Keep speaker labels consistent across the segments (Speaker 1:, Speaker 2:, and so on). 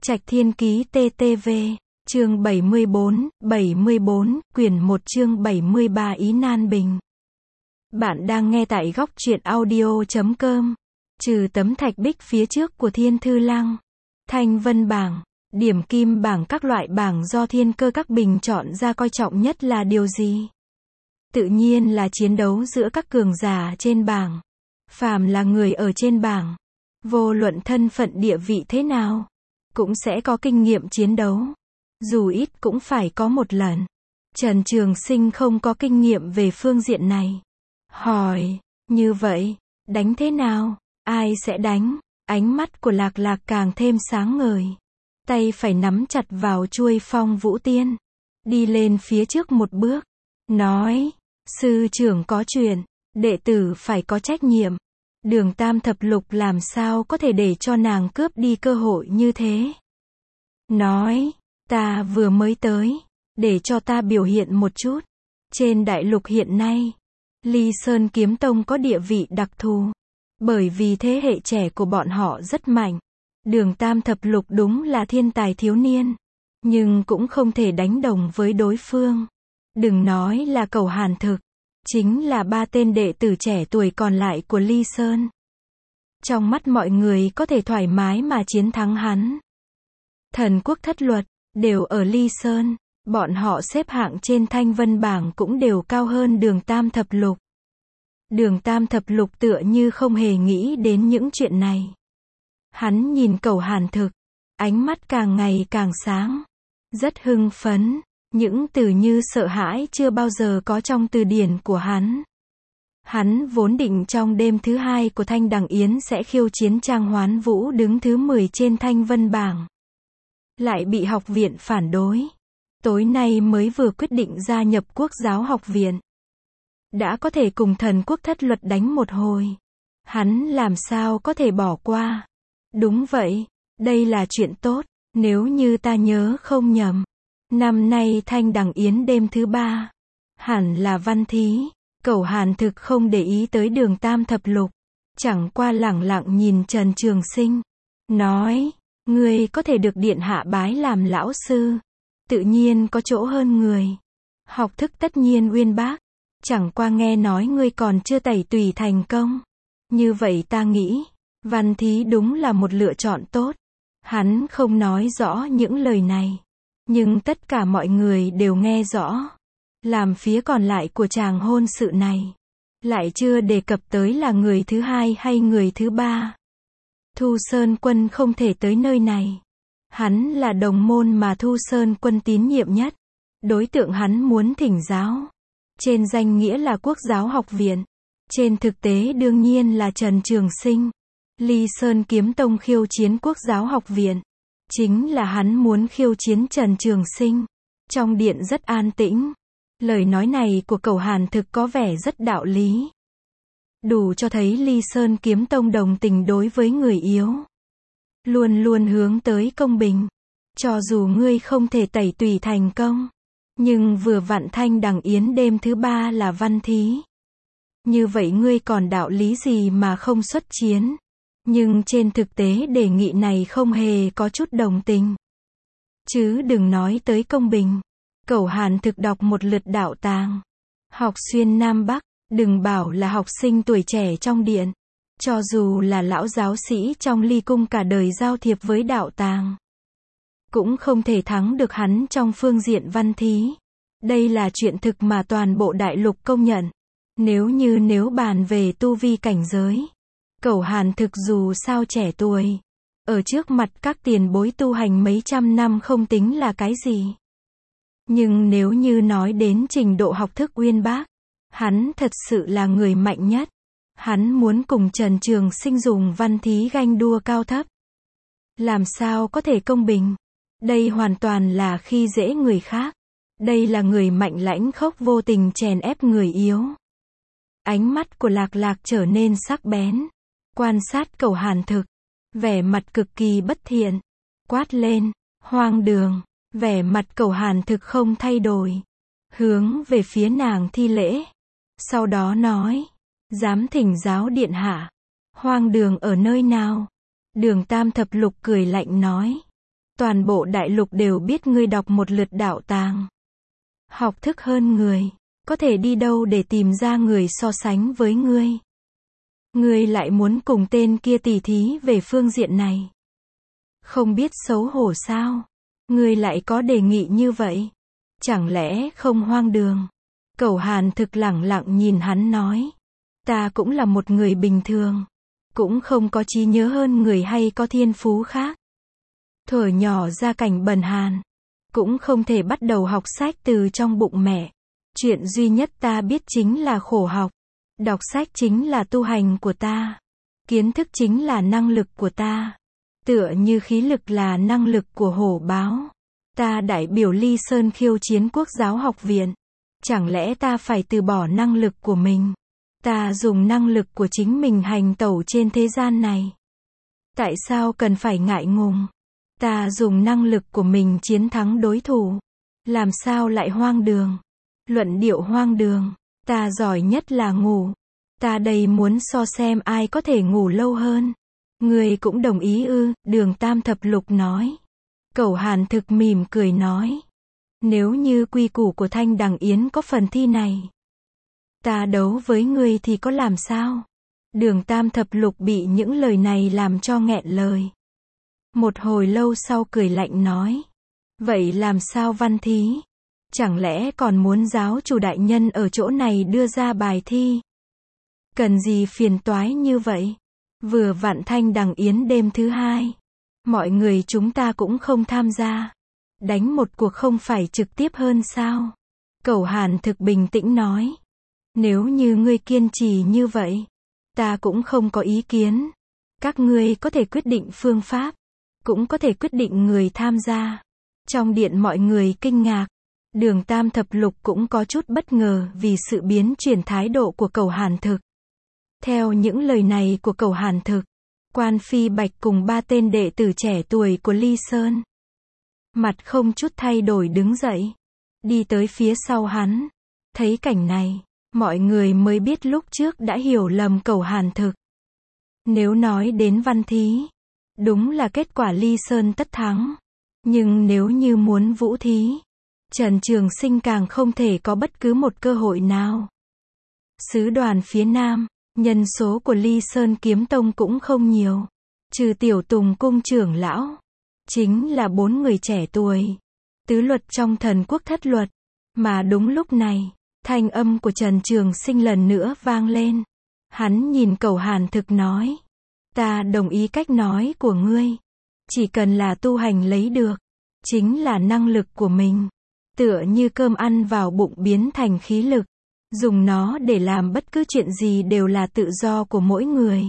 Speaker 1: Trạch Thiên Ký TTV, chương 74, quyển 1 chương 73 Ý Nan Bình. Bạn đang nghe tại góc truyện audio.com. Trừ tấm thạch bích phía trước của Thiên Thư Lăng, Thanh Vân bảng, điểm kim bảng, các loại bảng do thiên cơ các bình chọn ra coi trọng nhất là điều gì? Tự nhiên là chiến đấu giữa các cường giả trên bảng. Phàm là người ở trên bảng, vô luận thân phận địa vị thế nào, cũng sẽ có kinh nghiệm chiến đấu. Dù ít cũng phải có một lần. Trần Trường Sinh không có kinh nghiệm về phương diện này. Hỏi, như vậy, đánh thế nào? Ai sẽ đánh? Ánh mắt của Lạc Lạc càng thêm sáng ngời. Tay phải nắm chặt vào chuôi Phong Vũ Tiên. Đi lên phía trước một bước. Nói, sư trưởng có chuyện, đệ tử phải có trách nhiệm. Đường Tam Thập Lục làm sao có thể để cho nàng cướp đi cơ hội như thế? Nói, ta vừa mới tới, để cho ta biểu hiện một chút. Trên đại lục hiện nay, Ly Sơn Kiếm Tông có địa vị đặc thù. Bởi vì thế hệ trẻ của bọn họ rất mạnh. Đường Tam Thập Lục đúng là thiên tài thiếu niên, nhưng cũng không thể đánh đồng với đối phương. Đừng nói là Cẩu Hàn Thực, chính là ba tên đệ tử trẻ tuổi còn lại của Ly Sơn. Trong mắt mọi người có thể thoải mái mà chiến thắng hắn. Thần quốc thất luật, đều ở Ly Sơn, bọn họ xếp hạng trên Thanh Vân bảng cũng đều cao hơn Đường Tam Thập Lục. Đường Tam Thập Lục tựa như không hề nghĩ đến những chuyện này. Hắn nhìn Cẩu Hàn Thực, ánh mắt càng ngày càng sáng, rất hưng phấn, những từ như sợ hãi chưa bao giờ có trong từ điển của hắn. Hắn vốn định trong đêm thứ 2 của Thanh Đằng Yến sẽ khiêu chiến Trang Hoán Vũ đứng thứ 10 trên Thanh Vân bảng. Lại bị học viện phản đối. Tối nay mới vừa quyết định gia nhập Quốc giáo học viện. Đã có thể cùng thần quốc thất luật đánh một hồi. Hắn làm sao có thể bỏ qua. Đúng vậy, đây là chuyện tốt, nếu như ta nhớ không nhầm. Năm nay Thanh Đằng Yến đêm thứ 3. Hẳn là văn thí. Cẩu Hàn Thực không để ý tới Đường Tam Thập Lục. Chẳng qua lẳng lặng nhìn Trần Trường Sinh. Nói, ngươi có thể được điện hạ bái làm lão sư. Tự nhiên có chỗ hơn người. Học thức tất nhiên uyên bác. Chẳng qua nghe nói ngươi còn chưa tẩy tùy thành công. Như vậy ta nghĩ, văn thí đúng là một lựa chọn tốt. Hắn không nói rõ những lời này. Nhưng tất cả mọi người đều nghe rõ. Làm phía còn lại của chàng hôn sự này. Lại chưa đề cập tới là người thứ 2 hay người thứ 3. Thu Sơn Quân không thể tới nơi này. Hắn là đồng môn mà Thu Sơn Quân tín nhiệm nhất. Đối tượng hắn muốn thỉnh giáo. Trên danh nghĩa là Quốc giáo học viện. Trên thực tế đương nhiên là Trần Trường Sinh. Ly Sơn Kiếm Tông khiêu chiến Quốc giáo học viện. Chính là hắn muốn khiêu chiến Trần Trường Sinh. Trong điện rất an tĩnh. Lời nói này của Cẩu Hàn Thực có vẻ rất đạo lý. Đủ cho thấy Ly Sơn Kiếm Tông đồng tình đối với người yếu. Luôn luôn hướng tới công bình. Cho dù ngươi không thể tẩy tùy thành công. Nhưng vừa vặn Thanh Đằng Yến đêm thứ 3 là văn thí. Như vậy ngươi còn đạo lý gì mà không xuất chiến? Nhưng trên thực tế đề nghị này không hề có chút đồng tình. Chứ đừng nói tới công bình. Cẩu Hàn Thực đọc một lượt đạo tàng. Học xuyên Nam Bắc, đừng bảo là học sinh tuổi trẻ trong điện. Cho dù là lão giáo sĩ trong Ly Cung cả đời giao thiệp với đạo tàng. Cũng không thể thắng được hắn trong phương diện văn thí. Đây là chuyện thực mà toàn bộ đại lục công nhận. Nếu bàn về tu vi cảnh giới. Cẩu Hàn Thực dù sao trẻ tuổi. Ở trước mặt các tiền bối tu hành mấy trăm năm không tính là cái gì. Nhưng nếu như nói đến trình độ học thức uyên bác. Hắn thật sự là người mạnh nhất. Hắn muốn cùng Trần Trường Sinh dùng văn thí ganh đua cao thấp. Làm sao có thể công bình? Đây hoàn toàn là khi dễ người khác. Đây là người mạnh lãnh khốc vô tình chèn ép người yếu. Ánh mắt của Lạc Lạc trở nên sắc bén. Quan sát Cẩu Hàn Thực. Vẻ mặt cực kỳ bất thiện. Quát lên, hoang đường. Vẻ mặt Cẩu Hàn Thực không thay đổi. Hướng về phía nàng thi lễ. Sau đó nói, dám thỉnh giáo điện hạ. Hoang đường ở nơi nào? Đường Tam Thập Lục cười lạnh nói. Toàn bộ đại lục đều biết ngươi đọc một lượt đạo tàng. Học thức hơn người. Có thể đi đâu để tìm ra người so sánh với ngươi. Ngươi lại muốn cùng tên kia tỉ thí về phương diện này. Không biết xấu hổ sao? Ngươi lại có đề nghị như vậy? Chẳng lẽ không hoang đường? Cẩu Hàn Thực lẳng lặng nhìn hắn nói. Ta cũng là một người bình thường. Cũng không có trí nhớ hơn người hay có thiên phú khác. Thuở nhỏ gia cảnh bần hàn. Cũng không thể bắt đầu học sách từ trong bụng mẹ. Chuyện duy nhất ta biết chính là khổ học. Đọc sách chính là tu hành của ta. Kiến thức chính là năng lực của ta. Tựa như khí lực là năng lực của hổ báo. Ta đại biểu Ly Sơn khiêu chiến Quốc giáo học viện. Chẳng lẽ ta phải từ bỏ năng lực của mình? Ta dùng năng lực của chính mình hành tẩu trên thế gian này. Tại sao cần phải ngại ngùng? Ta dùng năng lực của mình chiến thắng đối thủ. Làm sao lại hoang đường? Luận điệu hoang đường. Ta giỏi nhất là ngủ. Ta đây muốn so xem ai có thể ngủ lâu hơn. Ngươi cũng đồng ý ư? Đường Tam Thập Lục nói. Cẩu Hàn Thực mỉm cười nói. Nếu như quy củ của Thanh Đằng Yến có phần thi này. Ta đấu với ngươi thì có làm sao? Đường Tam Thập Lục bị những lời này làm cho nghẹn lời. Một hồi lâu sau cười lạnh nói. Vậy làm sao văn thí? Chẳng lẽ còn muốn giáo chủ đại nhân ở chỗ này đưa ra bài thi? Cần gì phiền toái như vậy? Vừa vặn Thanh Đằng Yến đêm thứ 2. Mọi người chúng ta cũng không tham gia. Đánh một cuộc không phải trực tiếp hơn sao? Cẩu Hàn Thực bình tĩnh nói. Nếu như ngươi kiên trì như vậy, ta cũng không có ý kiến. Các ngươi có thể quyết định phương pháp, cũng có thể quyết định người tham gia. Trong điện mọi người kinh ngạc. Đường Tam Thập Lục cũng có chút bất ngờ vì sự biến chuyển thái độ của Cẩu Hàn Thực. Theo những lời này của Cẩu Hàn Thực, Quan Phi Bạch cùng 3 tên đệ tử trẻ tuổi của Ly Sơn. Mặt không chút thay đổi đứng dậy. Đi tới phía sau hắn. Thấy cảnh này, mọi người mới biết lúc trước đã hiểu lầm Cẩu Hàn Thực. Nếu nói đến văn thí, đúng là kết quả Ly Sơn tất thắng. Nhưng nếu như muốn vũ thí, Trần Trường Sinh càng không thể có bất cứ một cơ hội nào. Sứ đoàn phía Nam, nhân số của Ly Sơn Kiếm Tông cũng không nhiều. Trừ Tiểu Tùng cung trưởng lão. Chính là 4 người trẻ tuổi. Tứ luật trong Thần Quốc thất luật. Mà đúng lúc này, thanh âm của Trần Trường Sinh lần nữa vang lên. Hắn nhìn Cẩu Hàn Thực nói. Ta đồng ý cách nói của ngươi. Chỉ cần là tu hành lấy được. Chính là năng lực của mình. Tựa như cơm ăn vào bụng biến thành khí lực. Dùng nó để làm bất cứ chuyện gì đều là tự do của mỗi người.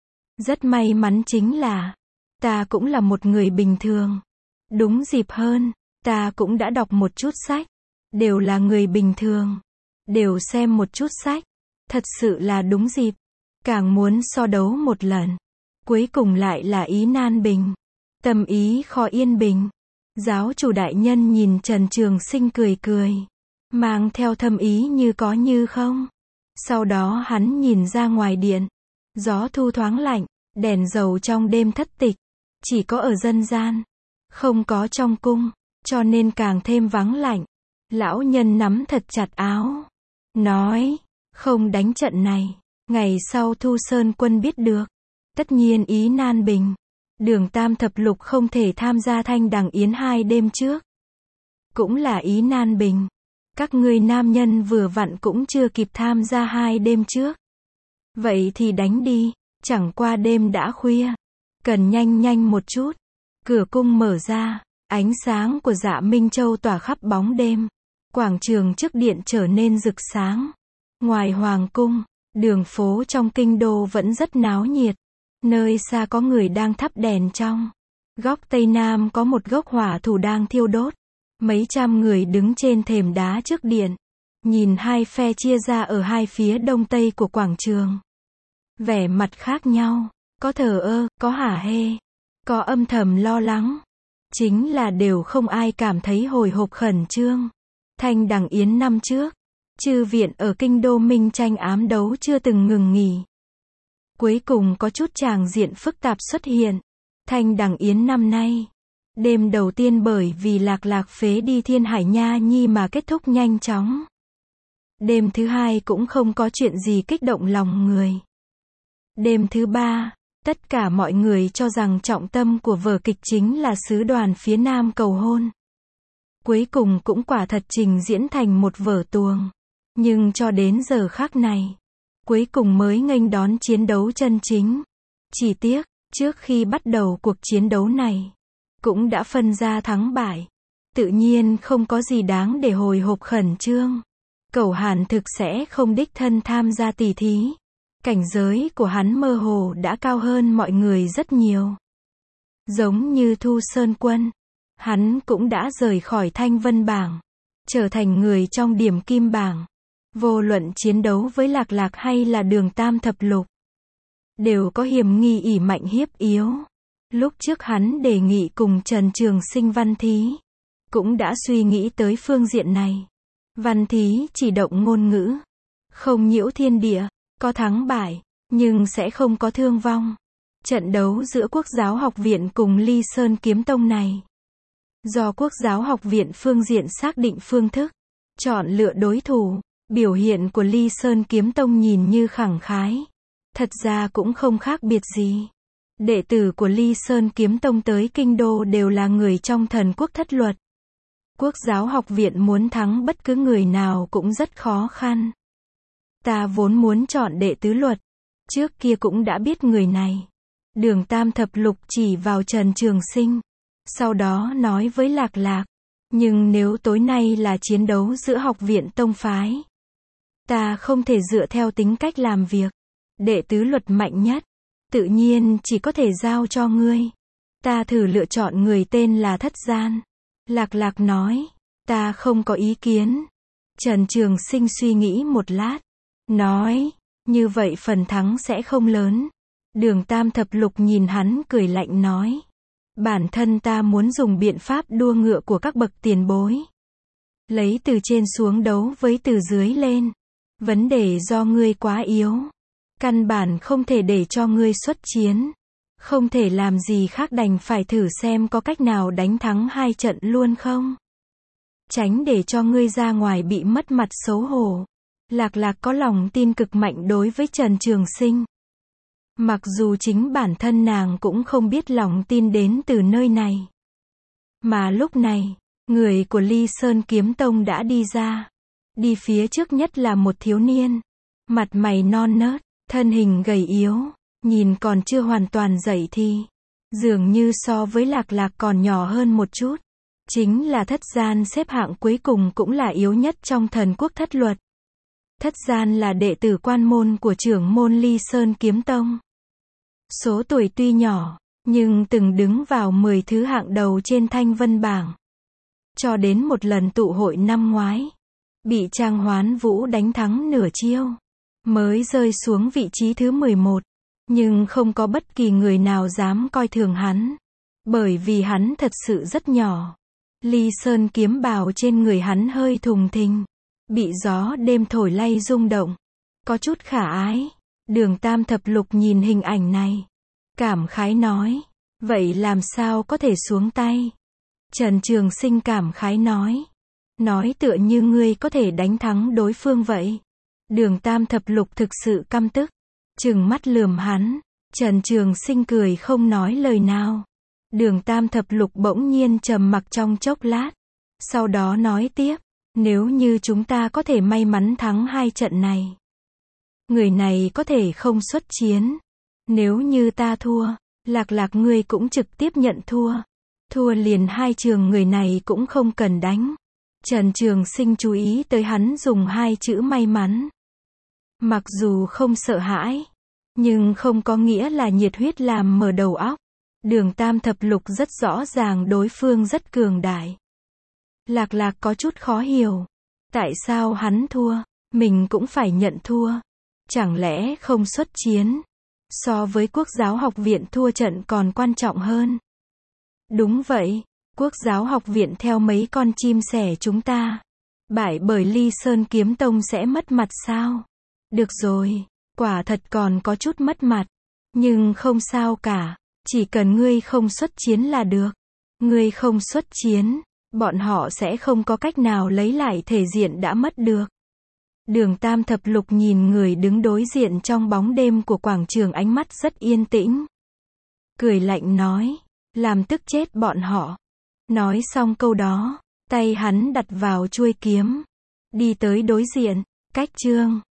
Speaker 1: Rất may mắn chính là, ta cũng là một người bình thường. Đúng dịp hơn, ta cũng đã đọc một chút sách. Đều là người bình thường. Đều xem một chút sách. Thật sự là đúng dịp. Càng muốn so đấu một lần. Cuối cùng lại là ý nan bình. Tâm ý khó yên bình. Giáo chủ đại nhân nhìn Trần Trường Sinh cười cười. Mang theo thâm ý như có như không. Sau đó hắn nhìn ra ngoài điện. Gió thu thoáng lạnh. Đèn dầu trong đêm thất tịch. Chỉ có ở dân gian. Không có trong cung. Cho nên càng thêm vắng lạnh. Lão nhân nắm thật chặt áo. Nói. Không đánh trận này. Ngày sau Thu Sơn quân biết được. Tất nhiên ý nan bình. Đường Tam Thập Lục không thể tham gia Thanh Đằng Yến 2 đêm trước. Cũng là ý nan bình. Các ngươi nam nhân vừa vặn cũng chưa kịp tham gia 2 đêm trước. Vậy thì đánh đi. Chẳng qua đêm đã khuya. Cần nhanh nhanh một chút. Cửa cung mở ra. Ánh sáng của Dạ Minh Châu tỏa khắp bóng đêm. Quảng trường trước điện trở nên rực sáng. Ngoài hoàng cung, đường phố trong kinh đô vẫn rất náo nhiệt. Nơi xa có người đang thắp đèn trong. Góc Tây Nam có một gốc hỏa thủ đang thiêu đốt. Mấy trăm người đứng trên thềm đá trước điện. Nhìn hai phe chia ra ở hai phía đông tây của quảng trường. Vẻ mặt khác nhau. Có thờ ơ, có hả hê. Có âm thầm lo lắng. Chính là đều không ai cảm thấy hồi hộp khẩn trương. Thanh Đằng Yến năm trước. Chư viện ở kinh đô minh tranh ám đấu chưa từng ngừng nghỉ. Cuối cùng có chút tràng diện phức tạp xuất hiện. Thanh Đằng Yến năm nay. Đêm đầu tiên bởi vì Lạc Lạc phế đi Thiên Hải Nha Nhi mà kết thúc nhanh chóng. Đêm thứ hai cũng không có chuyện gì kích động lòng người. Đêm thứ ba, tất cả mọi người cho rằng trọng tâm của vở kịch chính là sứ đoàn phía Nam cầu hôn. Cuối cùng cũng quả thật trình diễn thành một vở tuồng. Nhưng cho đến giờ khắc này, cuối cùng mới nghênh đón chiến đấu chân chính. Chỉ tiếc, trước khi bắt đầu cuộc chiến đấu này, cũng đã phân ra thắng bại. Tự nhiên không có gì đáng để hồi hộp khẩn trương. Cẩu Hàn thực sẽ không đích thân tham gia tỉ thí. Cảnh giới của hắn mơ hồ đã cao hơn mọi người rất nhiều. Giống như Thu Sơn Quân, hắn cũng đã rời khỏi Thanh Vân bảng, trở thành người trong điểm kim bảng. Vô luận chiến đấu với Lạc Lạc hay là Đường Tam Thập Lục, đều có hiểm nghi ỷ mạnh hiếp yếu. Lúc trước hắn đề nghị cùng Trần Trường Sinh văn thí, cũng đã suy nghĩ tới phương diện này. Văn thí chỉ động ngôn ngữ, không nhiễu thiên địa, có thắng bại, nhưng sẽ không có thương vong. Trận đấu giữa Quốc giáo học viện cùng Ly Sơn Kiếm Tông này, do Quốc giáo học viện phương diện xác định phương thức, chọn lựa đối thủ. Biểu hiện của Ly Sơn Kiếm Tông nhìn như khẳng khái, thật ra cũng không khác biệt gì. Đệ tử của Ly Sơn Kiếm Tông tới kinh đô đều là người trong thần quốc thất luật. Quốc giáo học viện muốn thắng bất cứ người nào cũng rất khó khăn. Ta vốn muốn chọn đệ tứ luật, trước kia cũng đã biết người này. Đường Tam Thập Lục chỉ vào Trần Trường Sinh, sau đó nói với Lạc Lạc, nhưng nếu tối nay là chiến đấu giữa học viện tông phái, ta không thể dựa theo tính cách làm việc. Đệ tứ luật mạnh nhất, tự nhiên chỉ có thể giao cho ngươi. Ta thử lựa chọn người tên là Thất Gian. Lạc Lạc nói, ta không có ý kiến. Trần Trường Sinh suy nghĩ một lát, nói, như vậy phần thắng sẽ không lớn. Đường Tam Thập Lục nhìn hắn cười lạnh nói, bản thân ta muốn dùng biện pháp đua ngựa của các bậc tiền bối. Lấy từ trên xuống đấu với từ dưới lên. Vấn đề do ngươi quá yếu. Căn bản không thể để cho ngươi xuất chiến. Không thể làm gì khác đành phải thử xem có cách nào đánh thắng 2 trận luôn không. Tránh để cho ngươi ra ngoài bị mất mặt xấu hổ. Lạc Lạc có lòng tin cực mạnh đối với Trần Trường Sinh. Mặc dù chính bản thân nàng cũng không biết lòng tin đến từ nơi này. Mà lúc này, người của Ly Sơn Kiếm Tông đã đi ra. Đi phía trước nhất là một thiếu niên. Mặt mày non nớt, thân hình gầy yếu, nhìn còn chưa hoàn toàn dậy thì. Dường như so với Lạc Lạc còn nhỏ hơn một chút. Chính là Thất Gian, xếp hạng cuối cùng cũng là yếu nhất trong thần quốc thất luật. Thất Gian là đệ tử quan môn của trưởng môn Ly Sơn Kiếm Tông. Số tuổi tuy nhỏ, nhưng từng đứng vào 10 thứ hạng đầu trên Thanh Vân bảng. Cho đến một lần tụ hội năm ngoái, bị Trang Hoán Vũ đánh thắng nửa chiêu, mới rơi xuống vị trí thứ 11. Nhưng không có bất kỳ người nào dám coi thường hắn, bởi vì hắn thật sự rất nhỏ. Ly Sơn kiếm bào trên người hắn hơi thùng thình, bị gió đêm thổi lay rung động, có chút khả ái. Đường Tam Thập Lục nhìn hình ảnh này, cảm khái nói, vậy làm sao có thể xuống tay? Trần Trường Sinh cảm khái nói tựa như ngươi có thể đánh thắng đối phương vậy. Đường Tam Thập Lục thực sự căm tức, trừng mắt lườm hắn. Trần Trường Sinh cười không nói lời nào. Đường Tam Thập Lục bỗng nhiên trầm mặc trong chốc lát, sau đó nói tiếp, nếu như chúng ta có thể may mắn thắng 2 trận này, người này có thể không xuất chiến. Nếu như ta thua, Lạc Lạc ngươi cũng trực tiếp nhận thua. Thua liền 2 trường người này cũng không cần đánh. Trần Trường Sinh chú ý tới hắn dùng 2 chữ may mắn. Mặc dù không sợ hãi, nhưng không có nghĩa là nhiệt huyết làm mở đầu óc. Đường Tam Thập Lục rất rõ ràng đối phương rất cường đại. Lạc Lạc có chút khó hiểu. Tại sao hắn thua, mình cũng phải nhận thua? Chẳng lẽ không xuất chiến, so với Quốc giáo học viện thua trận còn quan trọng hơn? Đúng vậy, Quốc giáo học viện theo mấy con chim sẻ chúng ta, bại bởi Ly Sơn Kiếm Tông sẽ mất mặt sao? Được rồi, quả thật còn có chút mất mặt, nhưng không sao cả, chỉ cần ngươi không xuất chiến là được. Ngươi không xuất chiến, bọn họ sẽ không có cách nào lấy lại thể diện đã mất được. Đường Tam Thập Lục nhìn người đứng đối diện trong bóng đêm của quảng trường, ánh mắt rất yên tĩnh. Cười lạnh nói, làm tức chết bọn họ. Nói xong câu đó, tay hắn đặt vào chuôi kiếm, đi tới đối diện, cách Trương